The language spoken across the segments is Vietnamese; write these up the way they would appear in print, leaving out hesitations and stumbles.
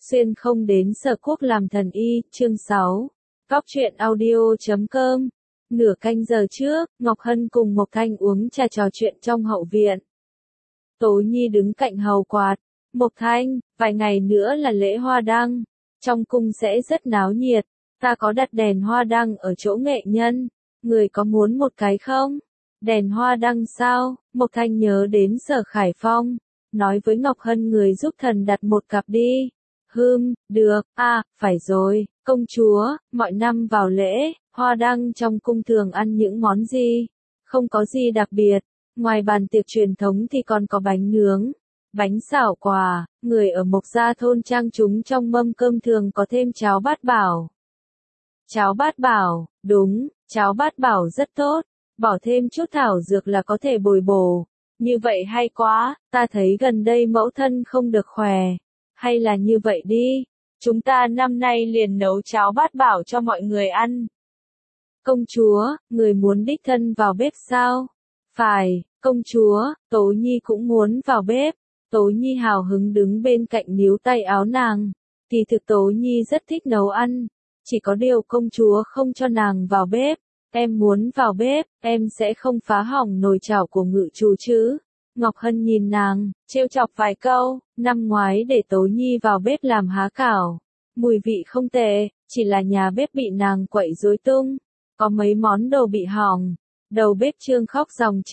Xuyên không đến Sở Quốc làm thần y, chương 6. Góc truyện audio.com. Nửa canh giờ trước, Ngọc Hân cùng Mộc Thanh uống trà trò chuyện trong hậu viện. Tố Nhi đứng cạnh hầu quạt. Mộc Thanh, vài ngày nữa là lễ hoa đăng. Trong cung sẽ rất náo nhiệt. Ta có đặt đèn hoa đăng ở chỗ nghệ nhân. Người có muốn một cái không? Đèn hoa đăng sao? Mộc Thanh nhớ đến Sở Khải Phong. Nói với Ngọc Hân người giúp thần đặt một cặp đi. Được, phải rồi, công chúa, mọi năm vào lễ, hoa đăng trong cung thường ăn những món gì? Không có gì đặc biệt, ngoài bàn tiệc truyền thống thì còn có bánh nướng, bánh xảo quà, người ở Mộc Gia thôn trang chúng trong mâm cơm thường có thêm cháo bát bảo. Cháo bát bảo, đúng, cháo bát bảo rất tốt, bỏ thêm chút thảo dược là có thể bồi bổ. Như vậy hay quá, ta thấy gần đây mẫu thân không được khỏe. Hay là như vậy đi, chúng ta năm nay liền nấu cháo bát bảo cho mọi người ăn. Công chúa, người muốn đích thân vào bếp sao? Phải, công chúa, Tố Nhi cũng muốn vào bếp. Tố Nhi hào hứng đứng bên cạnh níu tay áo nàng. Kỳ thực Tố Nhi rất thích nấu ăn. Chỉ có điều công chúa không cho nàng vào bếp. Em muốn vào bếp, em sẽ không phá hỏng nồi chảo của ngự chủ chứ. Ngọc Hân nhìn nàng, trêu chọc vài câu, năm ngoái để Tố Nhi vào bếp làm há cảo. Mùi vị không tệ, chỉ là nhà bếp bị nàng quậy rối tung. Có mấy món đồ bị hỏng. Đầu bếp Trương khóc dòng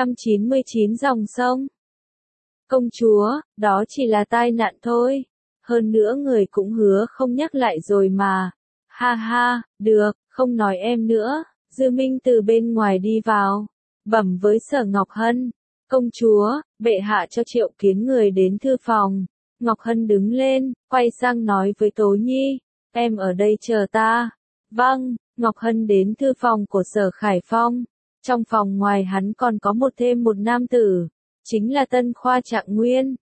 999 dòng sông. Công chúa, đó chỉ là tai nạn thôi. Hơn nữa người cũng hứa không nhắc lại rồi mà. Ha ha, được, không nói em nữa. Dư Minh từ bên ngoài đi vào. Bẩm với Sở Ngọc Hân. Công chúa, bệ hạ cho triệu kiến người đến thư phòng. Ngọc Hân đứng lên, quay sang nói với Tố Nhi. Em ở đây chờ ta. Vâng, Ngọc Hân đến thư phòng của Sở Khải Phong. Trong phòng ngoài hắn còn có thêm một nam tử. Chính là Tân Khoa Trạng Nguyên.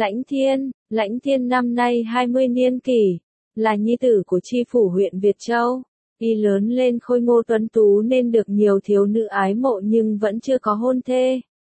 Lãnh Thiên năm nay 20 niên kỷ. Là nhi tử của tri phủ huyện Việt Châu. Y lớn lên khôi ngô tuấn tú nên được nhiều thiếu nữ ái mộ nhưng vẫn chưa có hôn thê.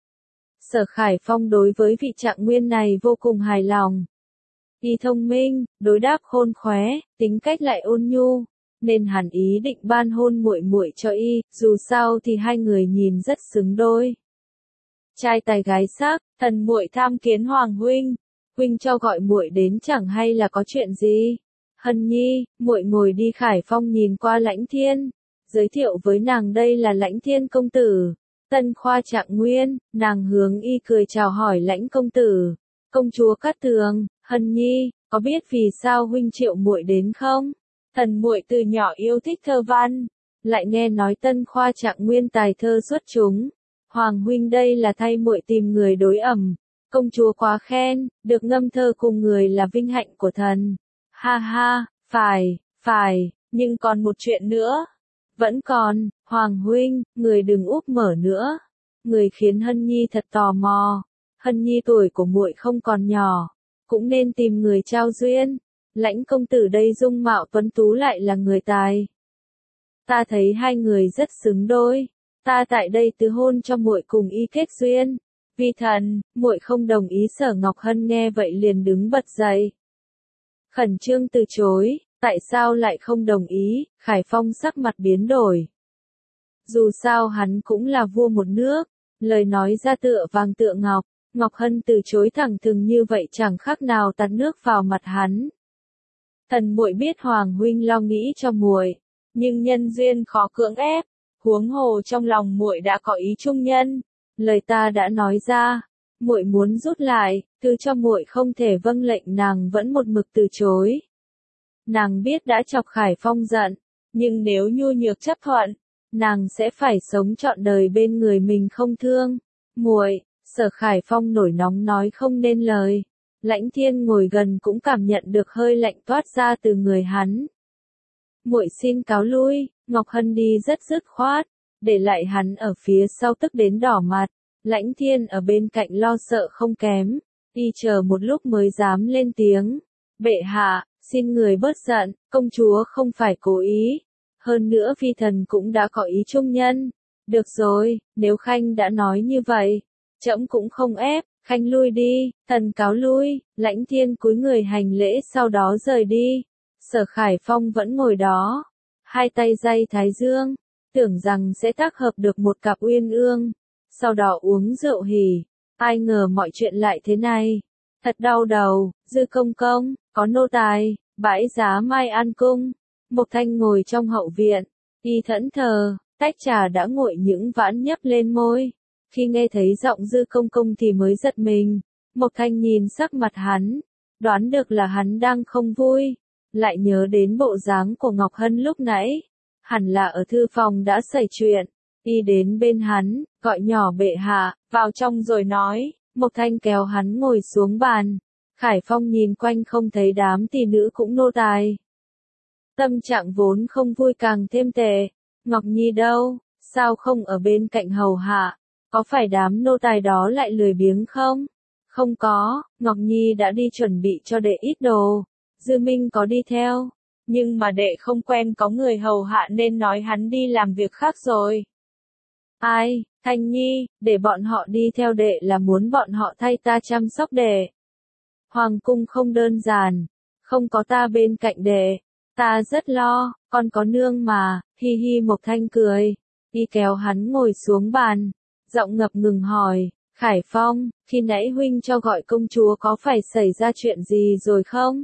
Sở Khải Phong đối với vị Trạng Nguyên này vô cùng hài lòng. Y thông minh, đối đáp khôn khéo, tính cách lại ôn nhu, nên hắn ý định ban hôn muội muội cho y, dù sao thì hai người nhìn rất xứng đôi. Trai tài gái sắc, thần muội tham kiến hoàng huynh cho gọi muội đến chẳng hay là có chuyện gì? Hân Nhi, muội ngồi đi. Khải Phong nhìn qua Lãnh Thiên, giới thiệu với nàng đây là Lãnh Thiên công tử. Tân Khoa Trạng Nguyên, nàng hướng y cười chào hỏi Lãnh công tử. Công chúa Cát Tường, Hân Nhi, có biết vì sao huynh triệu muội đến không? Thần muội từ nhỏ yêu thích thơ văn, lại nghe nói Tân Khoa Trạng Nguyên tài thơ xuất chúng. Hoàng huynh đây là thay muội tìm người đối ẩm. Công chúa quá khen, được ngâm thơ cùng người là vinh hạnh của thần. Ha ha, phải, nhưng còn một chuyện nữa. Vẫn còn, Hoàng huynh, người đừng úp mở nữa. Người khiến Hân Nhi thật tò mò. Hân Nhi tuổi của muội không còn nhỏ, cũng nên tìm người trao duyên. Lãnh công tử đây dung mạo tuấn tú lại là người tài. Ta thấy hai người rất xứng đôi. Ta tại đây tứ hôn cho muội cùng y kết duyên. Vì thần, muội không đồng ý. Sở Ngọc Hân nghe vậy liền đứng bật dậy. Khẩn trương từ chối, tại sao lại không đồng ý? Khải Phong sắc mặt biến đổi. Dù sao hắn cũng là vua một nước, lời nói ra tựa vàng tựa ngọc. Ngọc Hân từ chối thẳng thừng như vậy chẳng khác nào tạt nước vào mặt hắn. Thần muội biết hoàng huynh lo nghĩ cho muội, nhưng nhân duyên khó cưỡng ép, huống hồ trong lòng muội đã có ý trung nhân. Lời ta đã nói ra, muội muốn rút lại, thứ cho muội không thể vâng lệnh. Nàng vẫn một mực từ chối. Nàng biết đã chọc Khải Phong giận, nhưng nếu nhu nhược chấp thuận, nàng sẽ phải sống trọn đời bên người mình không thương. Muội, Sở Khải Phong nổi nóng nói không nên lời. Lãnh Thiên ngồi gần cũng cảm nhận được hơi lạnh toát ra từ người hắn. Muội xin cáo lui. Ngọc Hân đi rất dứt khoát, để lại hắn ở phía sau tức đến đỏ mặt. Lãnh Thiên ở bên cạnh lo sợ không kém, y chờ một lúc mới dám lên tiếng. Bệ hạ, xin người bớt giận, công chúa không phải cố ý. Hơn nữa phi thần cũng đã có ý trung nhân. Được rồi, nếu Khanh đã nói như vậy, trẫm cũng không ép. Khanh lui đi, thần cáo lui, Lãnh Thiên cúi người hành lễ sau đó rời đi. Sở Khải Phong vẫn ngồi đó, hai tay day thái dương, tưởng rằng sẽ tác hợp được một cặp uyên ương, sau đó uống rượu hỉ. Ai ngờ mọi chuyện lại thế này. Thật đau đầu, Dư công công, có nô tài, bãi giá Mai An Cung. Mộc Thanh ngồi trong hậu viện, y thẫn thờ, tách trà đã nguội những vãn nhấp lên môi. Khi nghe thấy giọng Dư công công thì mới giật mình. Mộc Thanh nhìn sắc mặt hắn, đoán được là hắn đang không vui, lại nhớ đến bộ dáng của Ngọc Hân lúc nãy. Hẳn là ở thư phòng đã xảy chuyện. Y đến bên hắn, gọi nhỏ bệ hạ, vào trong rồi nói. Mộc Thanh kéo hắn ngồi xuống bàn. Khải Phong nhìn quanh không thấy đám tỷ nữ cũng nô tài. Tâm trạng vốn không vui càng thêm tệ. Ngọc Nhi đâu, sao không ở bên cạnh hầu hạ? Có phải đám nô tài đó lại lười biếng không? Không có, Ngọc Nhi đã đi chuẩn bị cho đệ ít đồ. Dư Minh có đi theo, nhưng mà đệ không quen có người hầu hạ nên nói hắn đi làm việc khác rồi. Ai, Thanh Nhi, để bọn họ đi theo đệ là muốn bọn họ thay ta chăm sóc đệ. Hoàng cung không đơn giản, không có ta bên cạnh đệ, ta rất lo, con có nương mà, hi hi. Mộc Thanh cười, đi kéo hắn ngồi xuống bàn, giọng ngập ngừng hỏi, Khải Phong, khi nãy huynh cho gọi công chúa có phải xảy ra chuyện gì rồi không?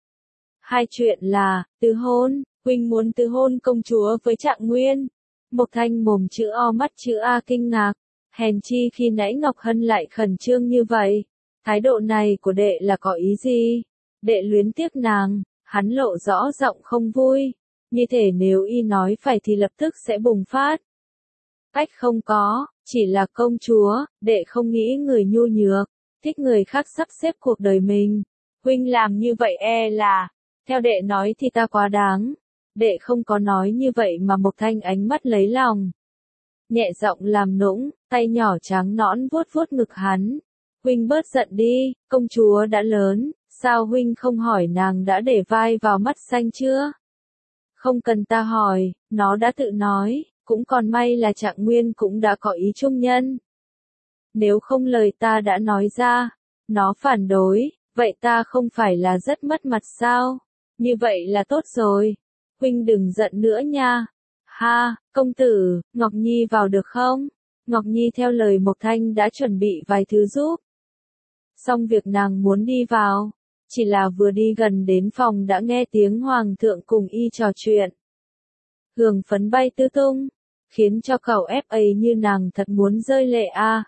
Hai chuyện là, từ hôn, huynh muốn từ hôn công chúa với Trạng Nguyên. Mộc Thanh mồm chữ O mắt chữ A kinh ngạc, hèn chi khi nãy Ngọc Hân lại khẩn trương như vậy. Thái độ này của đệ là có ý gì? Đệ luyến tiếc nàng, hắn lộ rõ giọng không vui, như thể nếu y nói phải thì lập tức sẽ bùng phát. Cách không có, chỉ là công chúa, đệ không nghĩ người nhu nhược, thích người khác sắp xếp cuộc đời mình. Huynh làm như vậy là, theo đệ nói thì ta quá đáng. Đệ không có nói như vậy mà. Mộc Thanh ánh mắt lấy lòng. Nhẹ giọng làm nũng, tay nhỏ trắng nõn vuốt vuốt ngực hắn. Huynh bớt giận đi, công chúa đã lớn, sao huynh không hỏi nàng đã để vai vào mắt xanh chưa? Không cần ta hỏi, nó đã tự nói, cũng còn may là Trạng Nguyên cũng đã có ý trung nhân. Nếu không lời ta đã nói ra, nó phản đối, vậy ta không phải là rất mất mặt sao? Như vậy là tốt rồi. Huynh đừng giận nữa nha. Ha, công tử, Ngọc Nhi vào được không? Ngọc Nhi theo lời Mộc Thanh đã chuẩn bị vài thứ giúp. Xong việc nàng muốn đi vào, chỉ là vừa đi gần đến phòng đã nghe tiếng hoàng thượng cùng y trò chuyện. Hương phấn bay tứ tung, khiến cho cậu FA như nàng thật muốn rơi lệ a.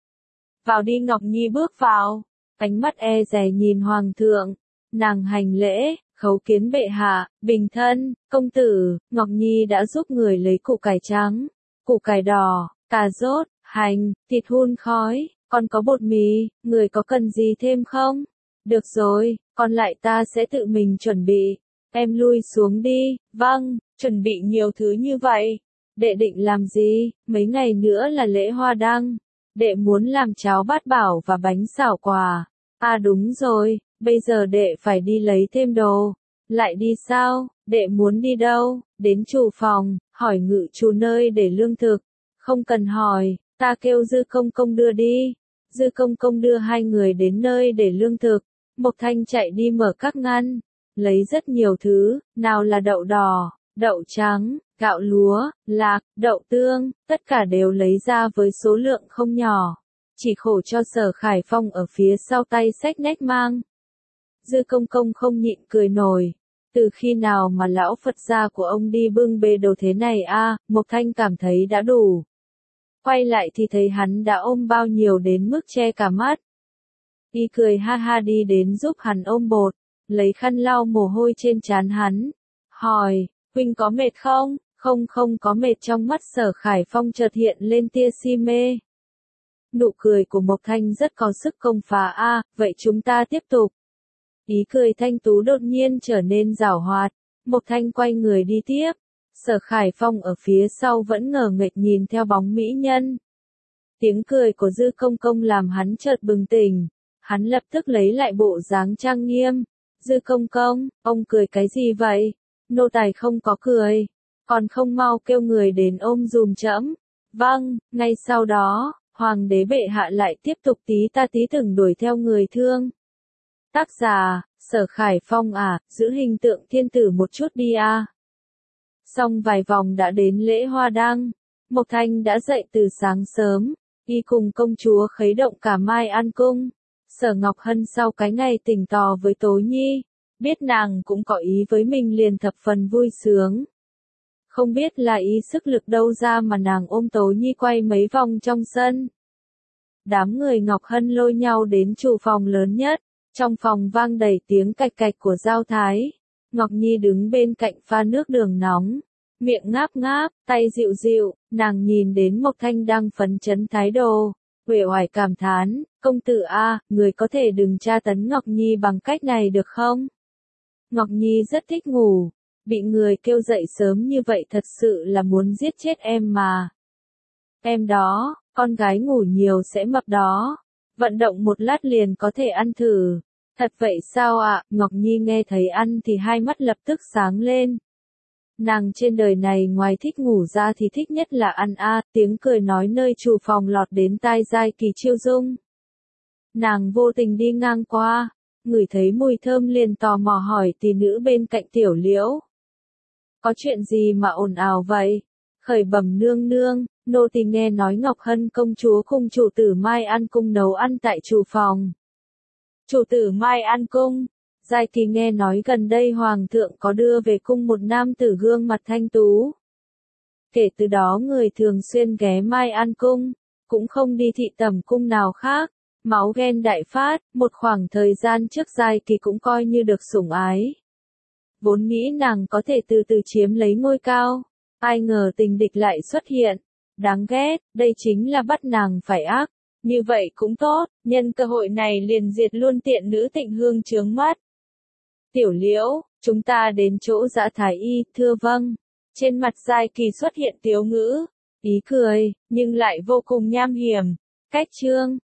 Vào đi. Ngọc Nhi bước vào, ánh mắt e dè nhìn hoàng thượng, nàng hành lễ. Khấu kiến bệ hạ, bình thân, công tử. Ngọc Nhi đã giúp người lấy củ cải trắng, củ cải đỏ, cà rốt, hành, thịt hun khói, còn có bột mì, người có cần gì thêm không? Được rồi, còn lại ta sẽ tự mình chuẩn bị. Em lui xuống đi. Vâng, chuẩn bị nhiều thứ như vậy. Đệ định làm gì? Mấy ngày nữa là lễ hoa đăng. Đệ muốn làm cháo bát bảo và bánh xảo quà. À đúng rồi. Bây giờ đệ phải đi lấy thêm đồ. Lại đi sao? Đệ muốn đi đâu? Đến chủ phòng, hỏi ngự chủ nơi để lương thực. Không cần hỏi, ta kêu Dư công công đưa đi. Dư công công đưa hai người đến nơi để lương thực. Mộc Thanh chạy đi mở các ngăn, lấy rất nhiều thứ, nào là đậu đỏ, đậu trắng, gạo lúa, lạc, đậu tương, tất cả đều lấy ra với số lượng không nhỏ. Chỉ khổ cho Sở Khải Phong ở phía sau tay xách nách mang. Dư công công không nhịn cười nổi. Từ khi nào mà lão Phật gia của ông đi bưng bê đồ thế này a? Mộc Thanh cảm thấy đã đủ. Quay lại thì thấy hắn đã ôm bao nhiêu đến mức che cả mắt. Y cười ha ha đi đến giúp hắn ôm bột, lấy khăn lau mồ hôi trên trán hắn. Hỏi, huynh có mệt không? Không có mệt. Trong mắt Sở Khải Phong chợt hiện lên tia si mê. Nụ cười của Mộc Thanh rất có sức công phá a. Vậy chúng ta tiếp tục. Ý cười thanh tú đột nhiên trở nên giảo hoạt. Mộc Thanh quay người đi tiếp. Sở Khải Phong ở phía sau vẫn ngờ nghệch nhìn theo bóng mỹ nhân. Tiếng cười của Dư công công làm hắn chợt bừng tỉnh. Hắn lập tức lấy lại bộ dáng trang nghiêm. Dư công công, ông cười cái gì vậy? Nô tài không có cười. Còn không mau kêu người đến ôm dùm trẫm. Vâng, ngay sau đó, Hoàng đế bệ hạ lại tiếp tục tí ta tí từng đuổi theo người thương. Tác giả, Sở Khải Phong à, giữ hình tượng thiên tử một chút đi à. Xong vài vòng đã đến lễ hoa đăng. Mộc Thanh đã dậy từ sáng sớm, y cùng công chúa khuấy động cả Mai An Cung. Sở Ngọc Hân sau cái ngày tình tò với Tố Nhi, biết nàng cũng có ý với mình liền thập phần vui sướng. Không biết là ý sức lực đâu ra mà nàng ôm Tố Nhi quay mấy vòng trong sân. Đám người Ngọc Hân lôi nhau đến chủ phòng lớn nhất, trong phòng vang đầy tiếng cạch cạch của dao thái. Ngọc Nhi đứng bên cạnh pha nước đường nóng, miệng ngáp ngáp, tay dịu dịu, nàng nhìn đến Mộc Thanh đang phấn chấn thái độ, uể oải cảm thán, công tử a, người có thể đừng tra tấn Ngọc Nhi bằng cách này được không? Ngọc Nhi rất thích ngủ, bị người kêu dậy sớm như vậy thật sự là muốn giết chết em mà. Em đó, con gái ngủ nhiều sẽ mập đó, vận động một lát liền có thể ăn thử. Thật vậy sao ạ? Ngọc Nhi nghe thấy ăn thì hai mắt lập tức sáng lên. Nàng trên đời này ngoài thích ngủ ra thì thích nhất là ăn a, tiếng cười nói nơi chủ phòng lọt đến tai Giai Kỳ Chiêu Dung. Nàng vô tình đi ngang qua, ngửi thấy mùi thơm liền tò mò hỏi tỷ nữ bên cạnh Tiểu Liễu. Có chuyện gì mà ồn ào vậy? Khởi bẩm nương nương, nô tỳ nghe nói Ngọc Hân công chúa cùng chủ tử Mai An Cung nấu ăn tại chủ phòng. Chủ tử Mai An Cung, Giai Kỳ nghe nói gần đây Hoàng thượng có đưa về cung một nam tử gương mặt thanh tú. Kể từ đó người thường xuyên ghé Mai An Cung, cũng không đi thị tẩm cung nào khác. Máu ghen đại phát, một khoảng thời gian trước Giai Kỳ cũng coi như được sủng ái. Vốn nghĩ nàng có thể từ từ chiếm lấy ngôi cao, ai ngờ tình địch lại xuất hiện. Đáng ghét, đây chính là bắt nàng phải ác. Như vậy cũng tốt, nhân cơ hội này liền diệt luôn tiện nữ Thịnh Hương chướng mắt. Tiểu Liễu, chúng ta đến chỗ Dã Thái Y, thưa vâng. Trên mặt Giai Kỳ xuất hiện tiếu ngữ, ý cười, nhưng lại vô cùng nham hiểm. Cách chương